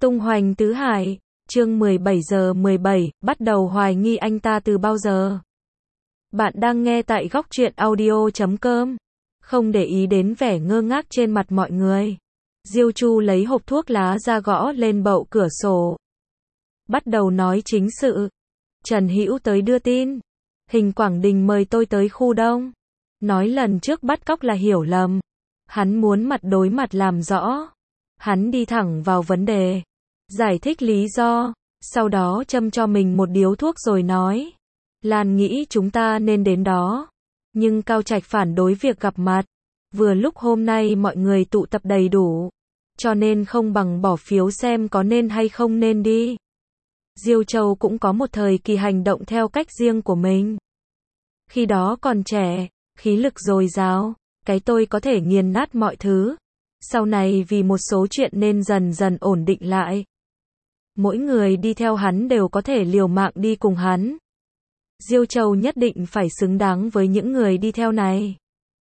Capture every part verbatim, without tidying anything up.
Tung hoành tứ hải, chương mười bảy giờ mười bảy, bắt đầu hoài nghi anh ta từ bao giờ? Bạn đang nghe tại góc truyện audio chấm com. Không để ý đến vẻ ngơ ngác trên mặt mọi người. Diêu Chu lấy hộp thuốc lá ra gõ lên bậu cửa sổ. Bắt đầu nói chính sự. Trần Hữu tới đưa tin. Hình Quảng Đình mời tôi tới khu đông. Nói lần trước bắt cóc là hiểu lầm. Hắn muốn mặt đối mặt làm rõ. Hắn đi thẳng vào vấn đề. Giải thích lý do. Sau đó châm cho mình một điếu thuốc rồi nói. Lan nghĩ chúng ta nên đến đó. Nhưng Cao Trạch phản đối việc gặp mặt. Vừa lúc hôm nay mọi người tụ tập đầy đủ. Cho nên không bằng bỏ phiếu xem có nên hay không nên đi. Diêu Châu cũng có một thời kỳ hành động theo cách riêng của mình. Khi đó còn trẻ, khí lực dồi dào, cái tôi có thể nghiền nát mọi thứ. Sau này vì một số chuyện nên dần dần ổn định lại. Mỗi người đi theo hắn đều có thể liều mạng đi cùng hắn. Diêu Châu nhất định phải xứng đáng với những người đi theo này.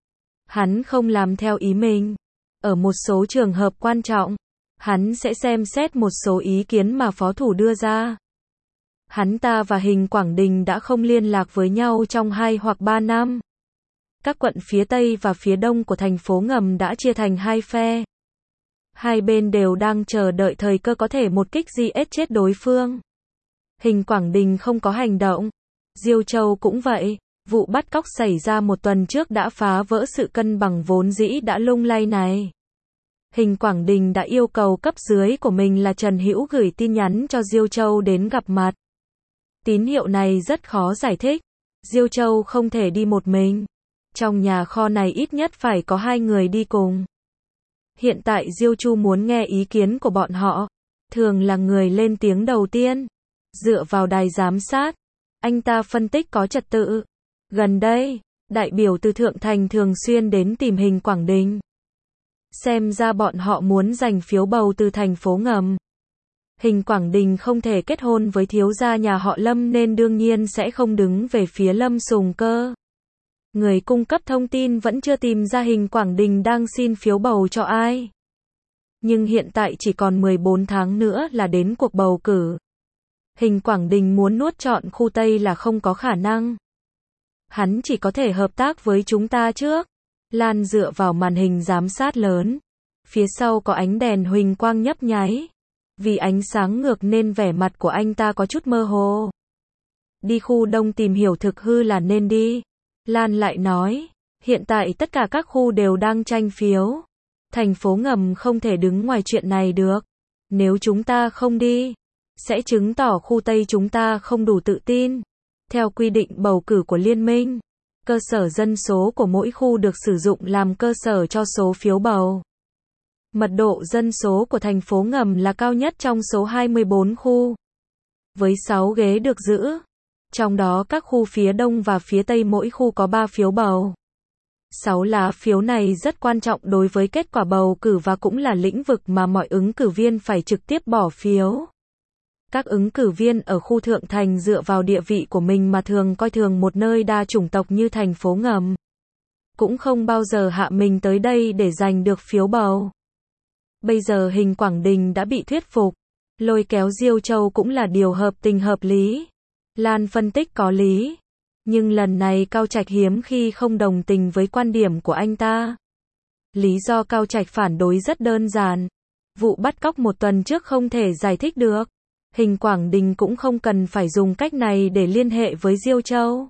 Hắn không làm theo ý mình. Ở một số trường hợp quan trọng, hắn sẽ xem xét một số ý kiến mà phó thủ đưa ra. Hắn ta và Hình Quảng Đình đã không liên lạc với nhau trong hai hoặc ba năm. Các quận phía Tây và phía Đông của thành phố ngầm đã chia thành hai phe. Hai bên đều đang chờ đợi thời cơ có thể một kích giết chết đối phương. Hình Quảng Đình không có hành động. Diêu Châu cũng vậy. Vụ bắt cóc xảy ra một tuần trước đã phá vỡ sự cân bằng vốn dĩ đã lung lay này. Hình Quảng Đình đã yêu cầu cấp dưới của mình là Trần Hữu gửi tin nhắn cho Diêu Châu đến gặp mặt. Tín hiệu này rất khó giải thích. Diêu Châu không thể đi một mình. Trong nhà kho này ít nhất phải có hai người đi cùng. Hiện tại Diêu Chu muốn nghe ý kiến của bọn họ. Thường là người lên tiếng đầu tiên. Dựa vào đài giám sát, anh ta phân tích có trật tự. Gần đây, đại biểu từ Thượng Thành thường xuyên đến tìm Hình Quảng Đình. Xem ra bọn họ muốn giành phiếu bầu từ thành phố ngầm. Hình Quảng Đình không thể kết hôn với thiếu gia nhà họ Lâm nên đương nhiên sẽ không đứng về phía Lâm Sùng Cơ. Người cung cấp thông tin vẫn chưa tìm ra Hình Quảng Đình đang xin phiếu bầu cho ai. Nhưng hiện tại chỉ còn mười bốn tháng nữa là đến cuộc bầu cử. Hình Quảng Đình muốn nuốt trọn khu Tây là không có khả năng. Hắn chỉ có thể hợp tác với chúng ta trước. Lan dựa vào màn hình giám sát lớn. Phía sau có ánh đèn huỳnh quang nhấp nháy. Vì ánh sáng ngược nên vẻ mặt của anh ta có chút mơ hồ. Đi khu đông tìm hiểu thực hư là nên đi. Lan lại nói, hiện tại tất cả các khu đều đang tranh phiếu. Thành phố ngầm không thể đứng ngoài chuyện này được. Nếu chúng ta không đi, sẽ chứng tỏ khu Tây chúng ta không đủ tự tin. Theo quy định bầu cử của liên minh, cơ sở dân số của mỗi khu được sử dụng làm cơ sở cho số phiếu bầu. Mật độ dân số của thành phố ngầm là cao nhất trong số hai mươi bốn khu. Với sáu ghế được giữ. Trong đó các khu phía Đông và phía Tây mỗi khu có ba phiếu bầu. sáu lá phiếu này rất quan trọng đối với kết quả bầu cử và cũng là lĩnh vực mà mọi ứng cử viên phải trực tiếp bỏ phiếu. Các ứng cử viên ở khu Thượng Thành dựa vào địa vị của mình mà thường coi thường một nơi đa chủng tộc như thành phố ngầm. Cũng không bao giờ hạ mình tới đây để giành được phiếu bầu. Bây giờ Hình Quảng Đình đã bị thuyết phục. Lôi kéo Diêu Châu cũng là điều hợp tình hợp lý. Lan phân tích có lý. Nhưng lần này Cao Trạch hiếm khi không đồng tình với quan điểm của anh ta. Lý do Cao Trạch phản đối rất đơn giản. Vụ bắt cóc một tuần trước không thể giải thích được. Hình Quảng Đình cũng không cần phải dùng cách này để liên hệ với Diêu Châu.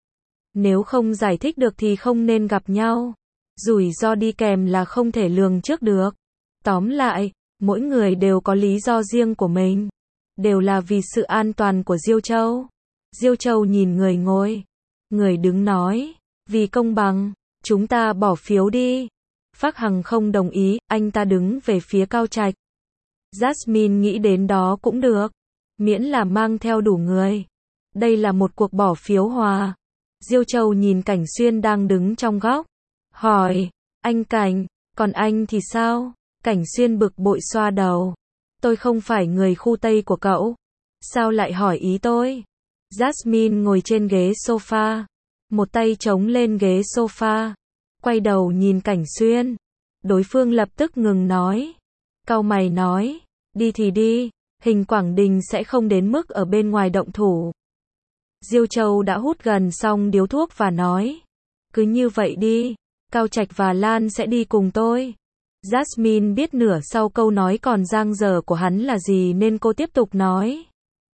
Nếu không giải thích được thì không nên gặp nhau. Rủi ro đi kèm là không thể lường trước được. Tóm lại, mỗi người đều có lý do riêng của mình. Đều là vì sự an toàn của Diêu Châu. Diêu Châu nhìn người ngồi. Người đứng nói, vì công bằng, chúng ta bỏ phiếu đi. Phác Hằng không đồng ý, anh ta đứng về phía Cao Trạch. Jasmine nghĩ đến đó cũng được. Miễn là mang theo đủ người. Đây là một cuộc bỏ phiếu hòa. Diêu Châu nhìn Cảnh Xuyên đang đứng trong góc. Hỏi, anh Cảnh, còn anh thì sao? Cảnh Xuyên bực bội xoa đầu. Tôi không phải người khu Tây của cậu. Sao lại hỏi ý tôi? Jasmine ngồi trên ghế sofa. Một tay chống lên ghế sofa. Quay đầu nhìn Cảnh Xuyên. Đối phương lập tức ngừng nói. Cau mày nói. Đi thì đi, Hình Quảng Đình sẽ không đến mức ở bên ngoài động thủ. Diêu Châu đã hút gần xong điếu thuốc và nói. Cứ như vậy đi, Cao Trạch và Lan sẽ đi cùng tôi. Jasmine biết nửa sau câu nói còn dang dở của hắn là gì nên cô tiếp tục nói.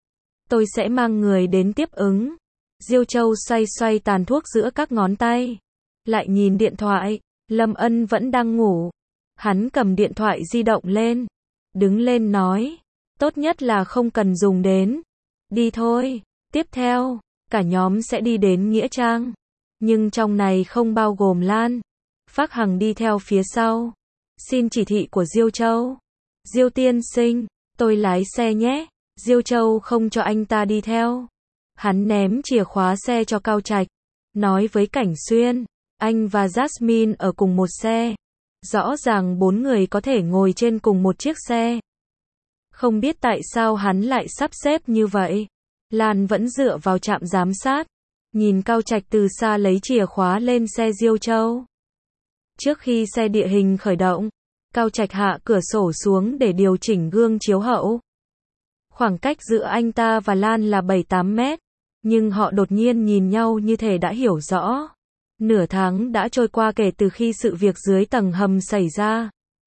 Tôi sẽ mang người đến tiếp ứng. Diêu Châu xoay xoay tàn thuốc giữa các ngón tay. Lại nhìn điện thoại, Lâm Ân vẫn đang ngủ. Hắn cầm điện thoại di động lên. Đứng lên nói. Tốt nhất là không cần dùng đến. Đi thôi. Tiếp theo, cả nhóm sẽ đi đến Nghĩa Trang. Nhưng trong này không bao gồm Lan. Phác Hằng đi theo phía sau. Xin chỉ thị của Diêu Châu. Diêu tiên sinh, tôi lái xe nhé. Diêu Châu không cho anh ta đi theo. Hắn ném chìa khóa xe cho Cao Trạch. Nói với Cảnh Xuyên, anh và Jasmine ở cùng một xe. Rõ ràng bốn người có thể ngồi trên cùng một chiếc xe. Không biết tại sao hắn lại sắp xếp như vậy. Lan vẫn dựa vào trạm giám sát. Nhìn Cao Trạch từ xa lấy chìa khóa lên xe Diêu Châu. Trước khi xe địa hình khởi động, Cao Trạch hạ cửa sổ xuống để điều chỉnh gương chiếu hậu. Khoảng cách giữa anh ta và Lan là bảy tám mét, nhưng họ đột nhiên nhìn nhau như thể đã hiểu rõ. Nửa tháng đã trôi qua kể từ khi sự việc dưới tầng hầm xảy ra.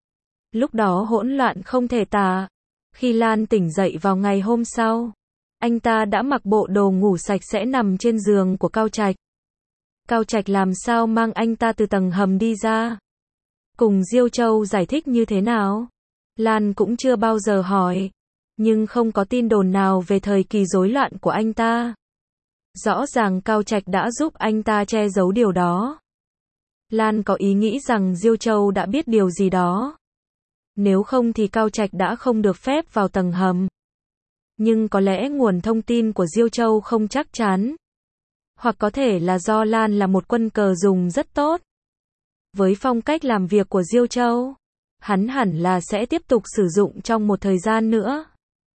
Lúc đó hỗn loạn không thể tả. Khi Lan tỉnh dậy vào ngày hôm sau, anh ta đã mặc bộ đồ ngủ sạch sẽ nằm trên giường của Cao Trạch. Cao Trạch làm sao mang anh ta từ tầng hầm đi ra? Cùng Diêu Châu giải thích như thế nào? Lan cũng chưa bao giờ hỏi. Nhưng không có tin đồn nào về thời kỳ rối loạn của anh ta. Rõ ràng Cao Trạch đã giúp anh ta che giấu điều đó. Lan có ý nghĩ rằng Diêu Châu đã biết điều gì đó. Nếu không thì Cao Trạch đã không được phép vào tầng hầm. Nhưng có lẽ nguồn thông tin của Diêu Châu không chắc chắn. Hoặc có thể là do Lan là một quân cờ dùng rất tốt. Với phong cách làm việc của Diêu Châu, hắn hẳn là sẽ tiếp tục sử dụng trong một thời gian nữa.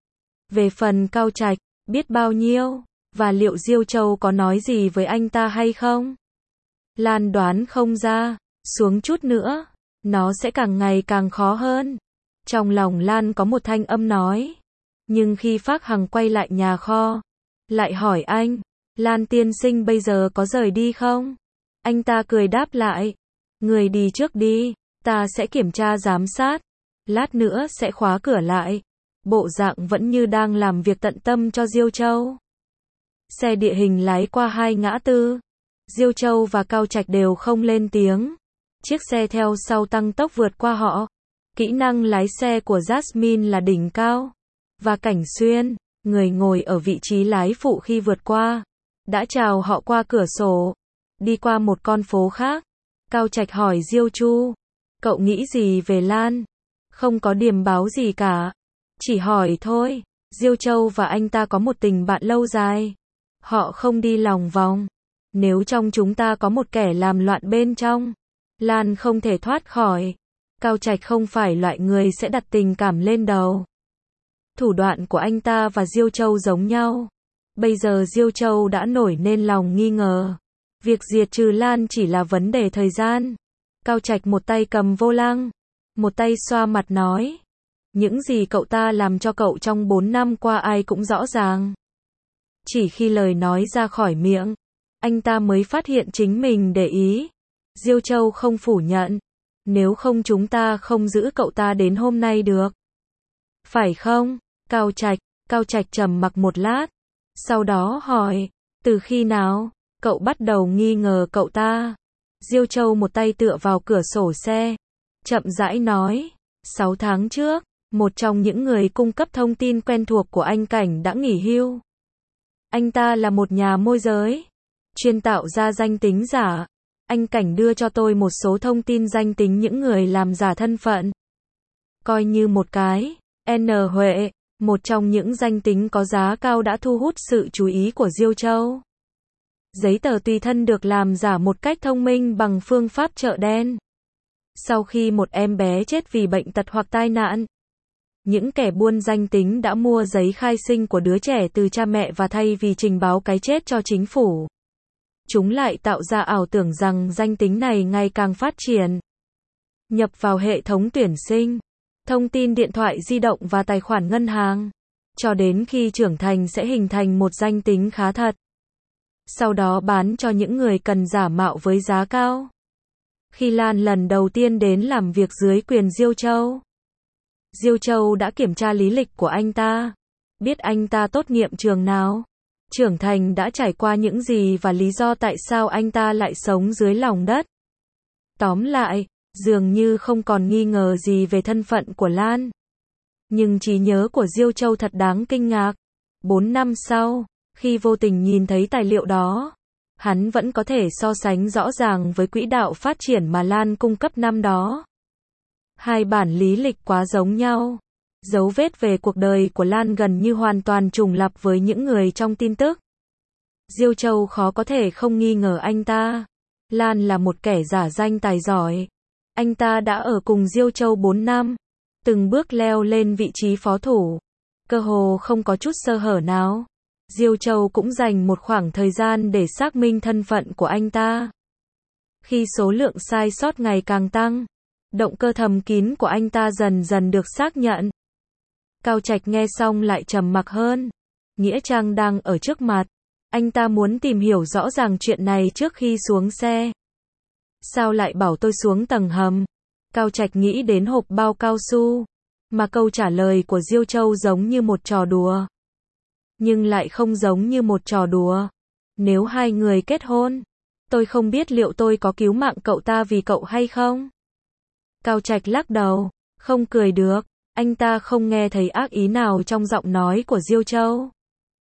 Về phần Cao Trạch, biết bao nhiêu, và liệu Diêu Châu có nói gì với anh ta hay không? Lan đoán không ra, xuống chút nữa, nó sẽ càng ngày càng khó hơn. Trong lòng Lan có một thanh âm nói. Nhưng khi Phác Hằng quay lại nhà kho, lại hỏi anh, Lan tiên sinh bây giờ có rời đi không? Anh ta cười đáp lại, người đi trước đi, ta sẽ kiểm tra giám sát, lát nữa sẽ khóa cửa lại. Bộ dạng vẫn như đang làm việc tận tâm cho Diêu Châu. Xe địa hình lái qua hai ngã tư. Diêu Châu và Cao Trạch đều không lên tiếng. Chiếc xe theo sau tăng tốc vượt qua họ. Kỹ năng lái xe của Jasmine là đỉnh cao. Và Cảnh Xuyên, người ngồi ở vị trí lái phụ khi vượt qua, đã chào họ qua cửa sổ. Đi qua một con phố khác. Cao Trạch hỏi Diêu Chu, cậu nghĩ gì về Lan? Không có điềm báo gì cả. Chỉ hỏi thôi. Diêu Châu và anh ta có một tình bạn lâu dài. Họ không đi lòng vòng. Nếu trong chúng ta có một kẻ làm loạn bên trong, Lan không thể thoát khỏi. Cao Trạch không phải loại người sẽ đặt tình cảm lên đầu. Thủ đoạn của anh ta và Diêu Châu giống nhau. Bây giờ Diêu Châu đã nổi nên lòng nghi ngờ. Việc diệt trừ Lan chỉ là vấn đề thời gian. Cao Trạch một tay cầm vô lăng, một tay xoa mặt nói. Những gì cậu ta làm cho cậu trong bốn năm qua ai cũng rõ ràng. Chỉ khi lời nói ra khỏi miệng, anh ta mới phát hiện chính mình để ý. Diêu Châu không phủ nhận. Nếu không chúng ta không giữ cậu ta đến hôm nay được. Phải không? Cao Trạch, Cao Trạch trầm mặc một lát. Sau đó hỏi, từ khi nào, cậu bắt đầu nghi ngờ cậu ta? Diêu Châu một tay tựa vào cửa sổ xe. Chậm rãi nói, sáu tháng trước, một trong những người cung cấp thông tin quen thuộc của anh Cảnh đã nghỉ hưu. Anh ta là một nhà môi giới, chuyên tạo ra danh tính giả. Anh Cảnh đưa cho tôi một số thông tin danh tính những người làm giả thân phận. Coi như một cái, N Huệ, một trong những danh tính có giá cao đã thu hút sự chú ý của Diêu Châu. Giấy tờ tùy thân được làm giả một cách thông minh bằng phương pháp chợ đen. Sau khi một em bé chết vì bệnh tật hoặc tai nạn, những kẻ buôn danh tính đã mua giấy khai sinh của đứa trẻ từ cha mẹ và thay vì trình báo cái chết cho chính phủ, chúng lại tạo ra ảo tưởng rằng danh tính này ngày càng phát triển. Nhập vào hệ thống tuyển sinh. thông tin điện thoại di động và tài khoản ngân hàng. Cho đến khi trưởng thành sẽ hình thành một danh tính khá thật. Sau đó bán cho những người cần giả mạo với giá cao. Khi Lan lần đầu tiên đến làm việc dưới quyền Diêu Châu, Diêu Châu đã kiểm tra lý lịch của anh ta, biết anh ta tốt nghiệp trường nào, trưởng thành đã trải qua những gì và lý do tại sao anh ta lại sống dưới lòng đất. Tóm lại, dường như không còn nghi ngờ gì về thân phận của Lan. Nhưng trí nhớ của Diêu Châu thật đáng kinh ngạc. Bốn năm sau, khi vô tình nhìn thấy tài liệu đó, hắn vẫn có thể so sánh rõ ràng với quỹ đạo phát triển mà Lan cung cấp năm đó. Hai bản lý lịch quá giống nhau. Dấu vết về cuộc đời của Lan gần như hoàn toàn trùng lặp với những người trong tin tức. Diêu Châu khó có thể không nghi ngờ anh ta. Lan là một kẻ giả danh tài giỏi. Anh ta đã ở cùng Diêu Châu bốn năm, từng bước leo lên vị trí phó thủ, cơ hồ không có chút sơ hở nào. Diêu Châu cũng dành một khoảng thời gian để xác minh thân phận của anh ta. Khi số lượng sai sót ngày càng tăng, động cơ thầm kín của anh ta dần dần được xác nhận. Cao Trạch nghe xong lại trầm mặc hơn. Nghĩa trang đang ở trước mặt. Anh ta muốn tìm hiểu rõ ràng chuyện này trước khi xuống xe. Sao lại bảo tôi xuống tầng hầm? Cao Trạch nghĩ đến hộp bao cao su. Mà câu trả lời của Diêu Châu giống như một trò đùa. Nhưng lại không giống như một trò đùa. Nếu hai người kết hôn, tôi không biết liệu tôi có cứu mạng cậu ta vì cậu hay không? Cao Trạch lắc đầu, không cười được. Anh ta không nghe thấy ác ý nào trong giọng nói của Diêu Châu.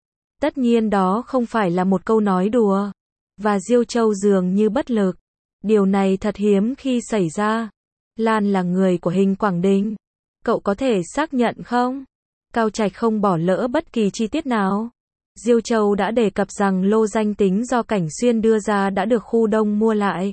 Tất nhiên đó không phải là một câu nói đùa. Và Diêu Châu dường như bất lực. Điều này thật hiếm khi xảy ra. Lan là người của Hình Quảng Đình. Cậu có thể xác nhận không? Cao Trạch không bỏ lỡ bất kỳ chi tiết nào. Diêu Châu đã đề cập rằng lô danh tính do Cảnh Xuyên đưa ra đã được Khu Đông mua lại.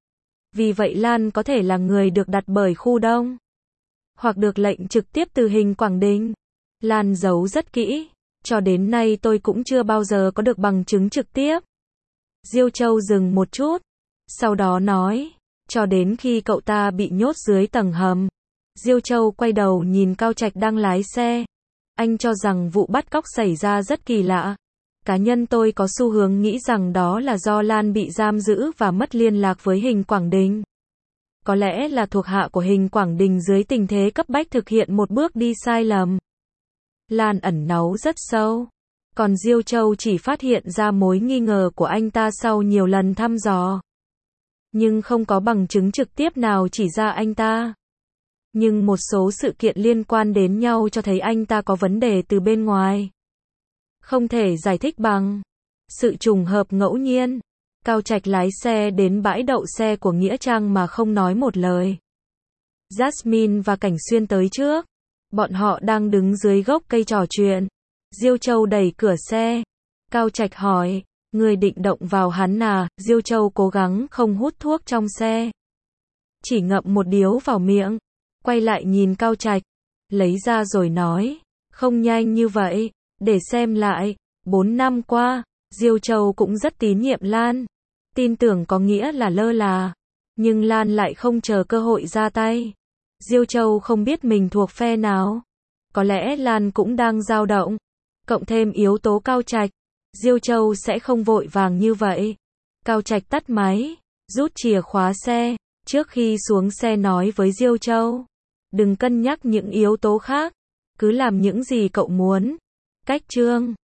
Vì vậy Lan có thể là người được đặt bởi Khu Đông. Hoặc được lệnh trực tiếp từ Hình Quảng Đình. Lan giấu rất kỹ. Cho đến nay tôi cũng chưa bao giờ có được bằng chứng trực tiếp. Diêu Châu dừng một chút. Sau đó nói. Cho đến khi cậu ta bị nhốt dưới tầng hầm. Diêu Châu quay đầu nhìn Cao Trạch đang lái xe. Anh cho rằng vụ bắt cóc xảy ra rất kỳ lạ. Cá nhân tôi có xu hướng nghĩ rằng đó là do Lan bị giam giữ và mất liên lạc với Hình Quảng Đình. Có lẽ là thuộc hạ của Hình Quảng Đình dưới tình thế cấp bách thực hiện một bước đi sai lầm. Lan ẩn náu rất sâu. Còn Diêu Châu chỉ phát hiện ra mối nghi ngờ của anh ta sau nhiều lần thăm dò. Nhưng không có bằng chứng trực tiếp nào chỉ ra anh ta. Nhưng một số sự kiện liên quan đến nhau cho thấy anh ta có vấn đề từ bên ngoài. Không thể giải thích bằng sự trùng hợp ngẫu nhiên. Cao Trạch lái xe đến bãi đậu xe của Nghĩa Trang mà không nói một lời. Jasmine và Cảnh Xuyên tới trước. Bọn họ đang đứng dưới gốc cây trò chuyện. Diêu Châu đẩy cửa xe. Cao Trạch hỏi, người định động vào hắn à? Diêu Châu cố gắng không hút thuốc trong xe. Chỉ ngậm một điếu vào miệng. Quay lại nhìn Cao Trạch. Lấy ra rồi nói, không nhanh như vậy. Để xem lại. Bốn năm qua, Diêu Châu cũng rất tín nhiệm Lan. Tin tưởng có nghĩa là lơ là. Nhưng Lan lại không chờ cơ hội ra tay. Diêu Châu không biết mình thuộc phe nào. Có lẽ Lan cũng đang dao động. Cộng thêm yếu tố Cao Trạch. Diêu Châu sẽ không vội vàng như vậy. Cao Trạch tắt máy. Rút chìa khóa xe. Trước khi xuống xe nói với Diêu Châu. Đừng cân nhắc những yếu tố khác. Cứ làm những gì cậu muốn. Cách chương